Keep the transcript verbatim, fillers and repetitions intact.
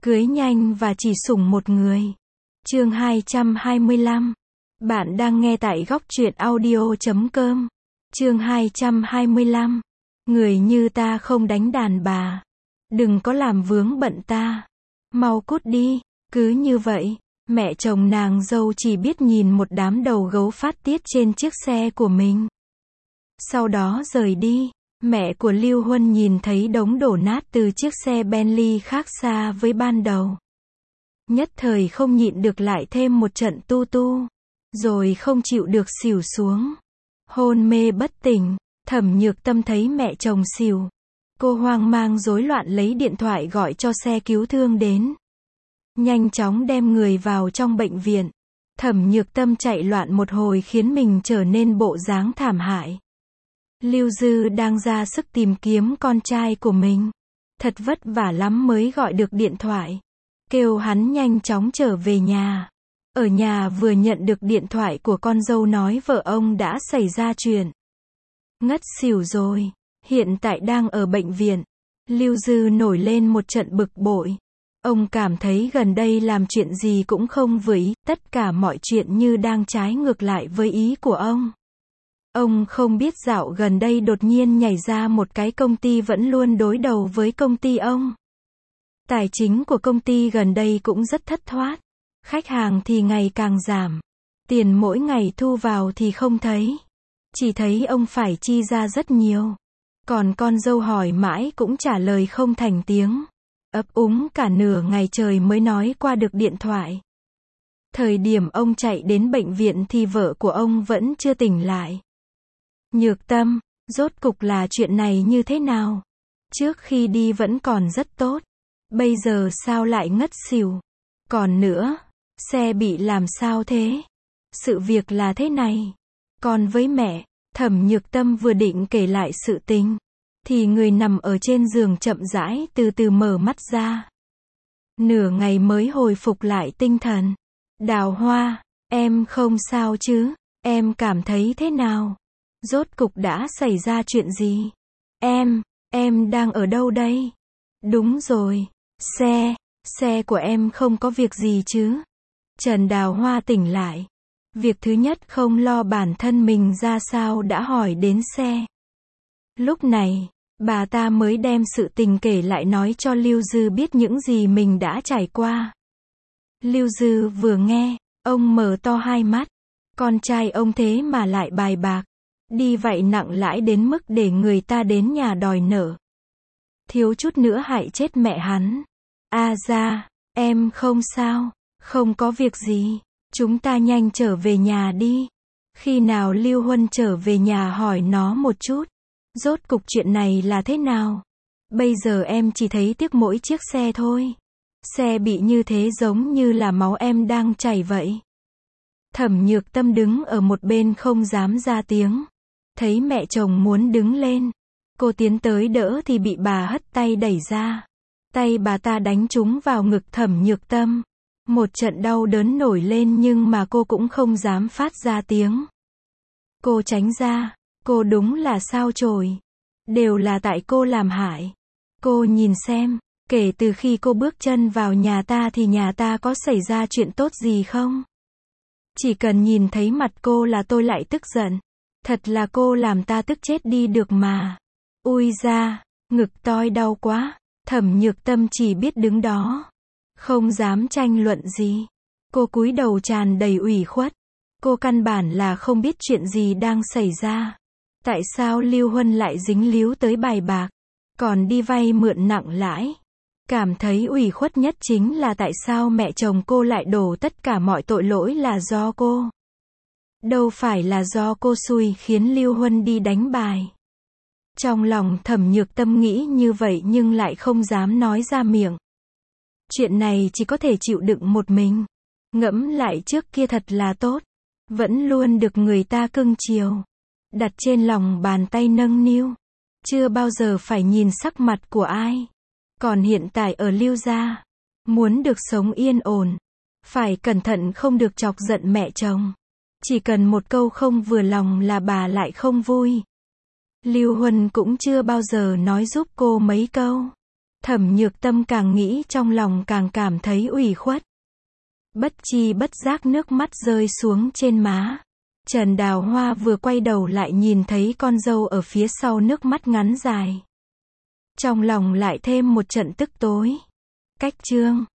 Cưới nhanh và chỉ sủng một người. Chương hai trăm hai mươi lăm. Bạn đang nghe tại góc truyện audio chấm com. Chương hai trăm hai mươi lăm. Người như ta không đánh đàn bà. Đừng có làm vướng bận ta. Mau cút đi. Cứ như vậy, mẹ chồng nàng dâu chỉ biết nhìn một đám đầu gấu phát tiết trên chiếc xe của mình. Sau đó rời đi. Mẹ của Lưu Huân nhìn thấy đống đổ nát từ chiếc xe Bentley khác xa với ban đầu. Nhất thời không nhịn được lại thêm một trận tu tu. Rồi không chịu được xỉu xuống. Hôn mê bất tỉnh. Thẩm Nhược Tâm thấy mẹ chồng xỉu. Cô hoang mang rối loạn lấy điện thoại gọi cho xe cứu thương đến. Nhanh chóng đem người vào trong bệnh viện. Thẩm Nhược Tâm chạy loạn một hồi khiến mình trở nên bộ dáng thảm hại. Lưu Dư đang ra sức tìm kiếm con trai của mình. Thật vất vả lắm mới gọi được điện thoại. Kêu hắn nhanh chóng trở về nhà. Ở nhà vừa nhận được điện thoại của con dâu nói vợ ông đã xảy ra chuyện. Ngất xỉu rồi. Hiện tại đang ở bệnh viện. Lưu Dư nổi lên một trận bực bội. Ông cảm thấy gần đây làm chuyện gì cũng không vừa ý, tất cả mọi chuyện như đang trái ngược lại với ý của ông. Ông không biết dạo gần đây đột nhiên nhảy ra một cái công ty vẫn luôn đối đầu với công ty ông. Tài chính của công ty gần đây cũng rất thất thoát. Khách hàng thì ngày càng giảm. Tiền mỗi ngày thu vào thì không thấy. Chỉ thấy ông phải chi ra rất nhiều. Còn con dâu hỏi mãi cũng trả lời không thành tiếng. Ấp úng cả nửa ngày trời mới nói qua được điện thoại. Thời điểm ông chạy đến bệnh viện thì vợ của ông vẫn chưa tỉnh lại. Nhược Tâm, rốt cục là chuyện này như thế nào? Trước khi đi vẫn còn rất tốt. Bây giờ sao lại ngất xỉu? Còn nữa, xe bị làm sao thế? Sự việc là thế này. Còn với mẹ, Thẩm Nhược Tâm vừa định kể lại sự tình. Thì người nằm ở trên giường chậm rãi từ từ mở mắt ra. Nửa ngày mới hồi phục lại tinh thần. Đào Hoa, em không sao chứ? Em cảm thấy thế nào? Rốt cục đã xảy ra chuyện gì? Em, em đang ở đâu đây? Đúng rồi, xe, xe của em không có việc gì chứ? Trần Đào Hoa tỉnh lại. Việc thứ nhất không lo bản thân mình ra sao đã hỏi đến xe. Lúc này, bà ta mới đem sự tình kể lại nói cho Lưu Dư biết những gì mình đã trải qua. Lưu Dư vừa nghe, ông mở to hai mắt. Con trai ông thế mà lại bài bạc. Đi vậy nặng lãi đến mức để người ta đến nhà đòi nợ. Thiếu chút nữa hại chết mẹ hắn. A ra, em không sao, không có việc gì. Chúng ta nhanh trở về nhà đi. Khi nào Lưu Huân trở về nhà hỏi nó một chút. Rốt cục chuyện này là thế nào? Bây giờ em chỉ thấy tiếc mỗi chiếc xe thôi. Xe bị như thế giống như là máu em đang chảy vậy. Thẩm Nhược Tâm đứng ở một bên không dám ra tiếng. Thấy mẹ chồng muốn đứng lên. Cô tiến tới đỡ thì bị bà hất tay đẩy ra. Tay bà ta đánh trúng vào ngực Thẩm Nhược Tâm. Một trận đau đớn nổi lên nhưng mà cô cũng không dám phát ra tiếng. Cô tránh ra. Cô đúng là sao chổi. Đều là tại cô làm hại. Cô nhìn xem, kể từ khi cô bước chân vào nhà ta thì nhà ta có xảy ra chuyện tốt gì không? Chỉ cần nhìn thấy mặt cô là tôi lại tức giận. Thật là cô làm ta tức chết đi được mà. Ui da, ngực toi đau quá. Thẩm Nhược Tâm chỉ biết đứng đó. Không dám tranh luận gì. Cô cúi đầu tràn đầy ủy khuất. Cô căn bản là không biết chuyện gì đang xảy ra. Tại sao Lưu Huân lại dính líu tới bài bạc, còn đi vay mượn nặng lãi? Cảm thấy ủy khuất nhất chính là tại sao mẹ chồng cô lại đổ tất cả mọi tội lỗi là do cô. Đâu phải là do cô xui khiến Lưu Huân đi đánh bài. Trong lòng Thẩm Nhược Tâm nghĩ như vậy nhưng lại không dám nói ra miệng. Chuyện này chỉ có thể chịu đựng một mình. Ngẫm lại trước kia thật là tốt. Vẫn luôn được người ta cưng chiều. Đặt trên lòng bàn tay nâng niu. Chưa bao giờ phải nhìn sắc mặt của ai. Còn hiện tại ở Lưu gia. Muốn được sống yên ổn. Phải cẩn thận không được chọc giận mẹ chồng. Chỉ cần một câu không vừa lòng là bà lại không vui. Lưu Huân cũng chưa bao giờ nói giúp cô mấy câu. Thẩm Nhược Tâm càng nghĩ trong lòng càng cảm thấy ủy khuất. Bất chi bất giác nước mắt rơi xuống trên má. Trần Đào Hoa vừa quay đầu lại nhìn thấy con dâu ở phía sau nước mắt ngắn dài. Trong lòng lại thêm một trận tức tối. Cách chương